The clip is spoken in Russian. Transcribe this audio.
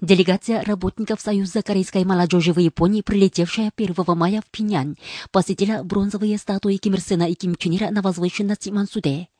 Делегация работников Союза Корейской молодежи в Японии, прилетевшая 1 мая в Пиньян, посетила бронзовые статуи Ким Ир Сена и Ким Чен Ира на возвышенности Мансуде.